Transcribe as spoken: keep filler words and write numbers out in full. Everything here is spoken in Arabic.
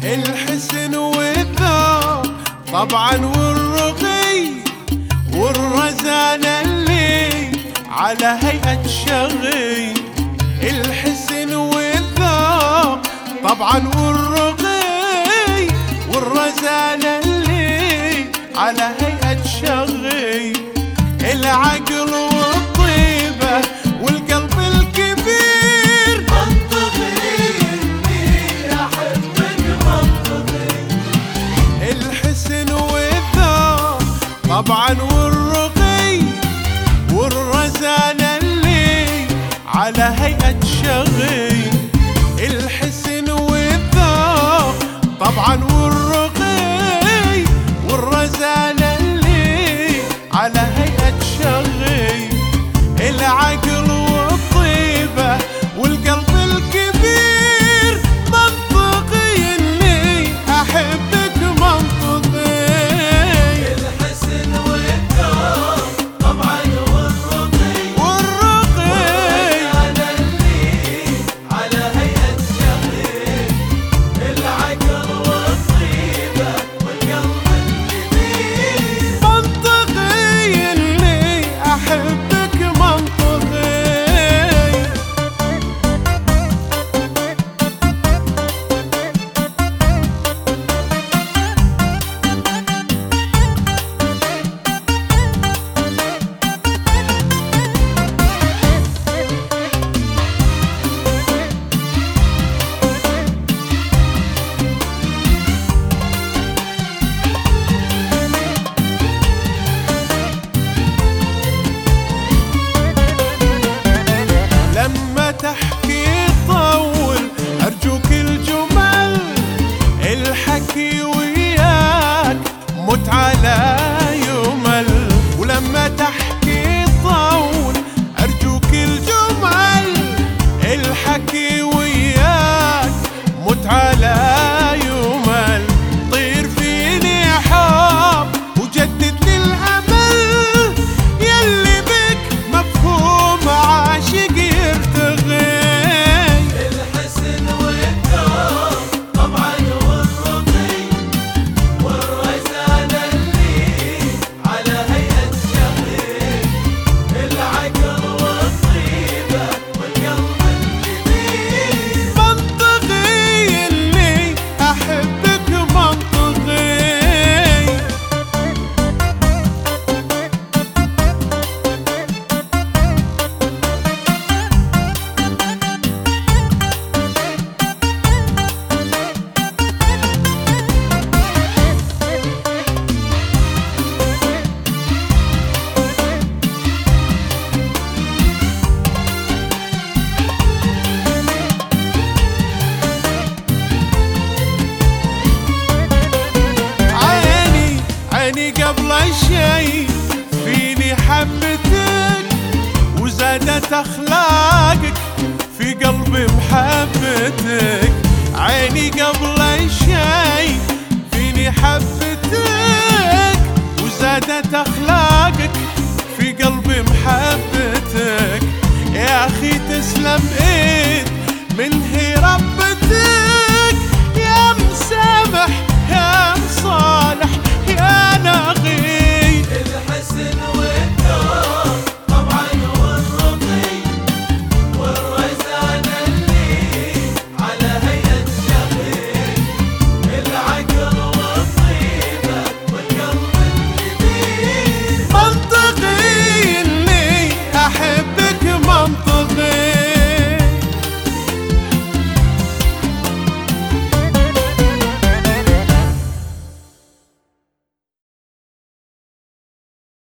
الحسن والذوق طبعا والرقي والرزانة اللي على هيئة شغي. الحسن والذوق طبعا والرقي والرزانة اللي على هيئة شغي. العقل والطيبة والقلب الكبير منطقي إني أحبك منطقي. الحسن والذوق طبعا والرقي والرزانة اللي على هيئة شغي. الحسن والذوق طبعا والرقي والرزانة اللي على هيئة شغي. العقل والطيبة والقلب الكبير منطقي إني أحبك منطقي. الحسن والذوق طبعا والرقي والرقي والرزانة اللي على هيئة شغي. العقل والطيبة والقلب الكبير منطقي إني أحبك منطقي. لما تحكي طول أرجوك الجمل الحكي وياك متعة لا يمل. ولما تحكي طول أرجوك الجمل الحكي وياك متعة لا يمل. طير فيني حب وجدد لي الأمل يلي بك مفهوم عاشق يرتغي. الحسن والذوق طبعا والرقي والرزانة اللي على هيئة شغي. العقل والطيبة والقلب الكبير منطقي إني أحبك منطقي. عيني عيني قبل شي فيني حبتك وزادت أخلاقك في قلبي محبتك. عيني قبل شي فيني حبتك وزادت أخلاقك في قلبي محبتك. يا أخي تسلم إيد من